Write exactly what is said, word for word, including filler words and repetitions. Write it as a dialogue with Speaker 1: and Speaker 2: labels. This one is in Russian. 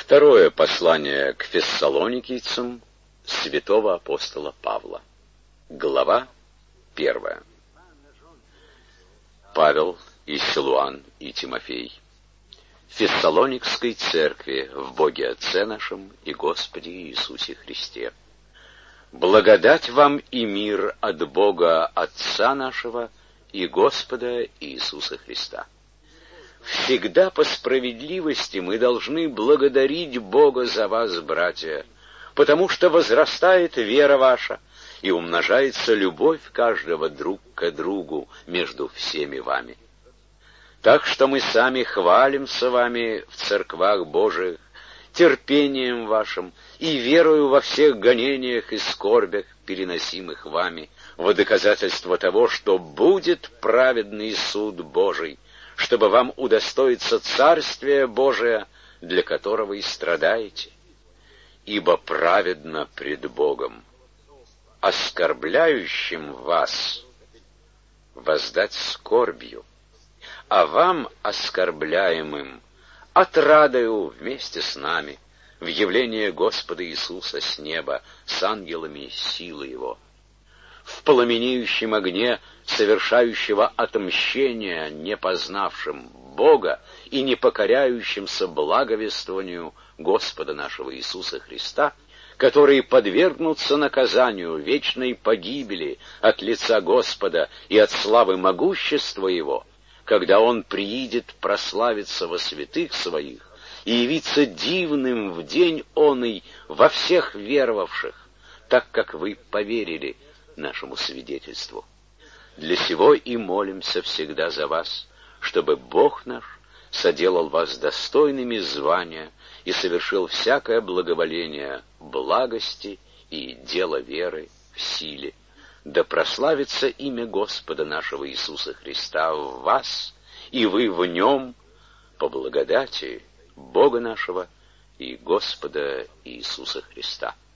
Speaker 1: Второе послание к фессалоникийцам святого апостола Павла. Глава первая. Павел и Силуан и Тимофей. Фессалоникской церкви в Боге Отце нашем и Господе Иисусе Христе. Благодать вам и мир от Бога Отца нашего и Господа Иисуса Христа. Всегда по справедливости мы должны благодарить Бога за вас, братья, потому что возрастает вера ваша и умножается любовь каждого друг к другу между всеми вами. Так что мы сами хвалимся вами в церквах Божиих, терпением вашим и верою во всех гонениях и скорбях, переносимых вами, во доказательство того, что будет праведный суд Божий, чтобы вам удостоиться Царствия Божия, для которого и страдаете. Ибо праведно пред Богом оскорбляющим вас воздать скорбью, а вам, оскорбляемым, отрадою вместе с нами в явление Господа Иисуса с неба с ангелами силы Его, в пламенеющем огне совершающего отмщения не познавшим Бога и не покоряющимся благовествованию Господа нашего Иисуса Христа, которые подвергнутся наказанию вечной погибели от лица Господа и от славы могущества Его, когда Он приидет прославиться во святых Своих и явиться дивным в день оный во всех веровавших, так как вы поверили нашему свидетельству. Для сего и молимся всегда за вас, чтобы Бог наш соделал вас достойными звания и совершил всякое благоволение благости и дело веры в силе. Да прославится имя Господа нашего Иисуса Христа в вас, и вы в Нем, по благодати Бога нашего и Господа Иисуса Христа.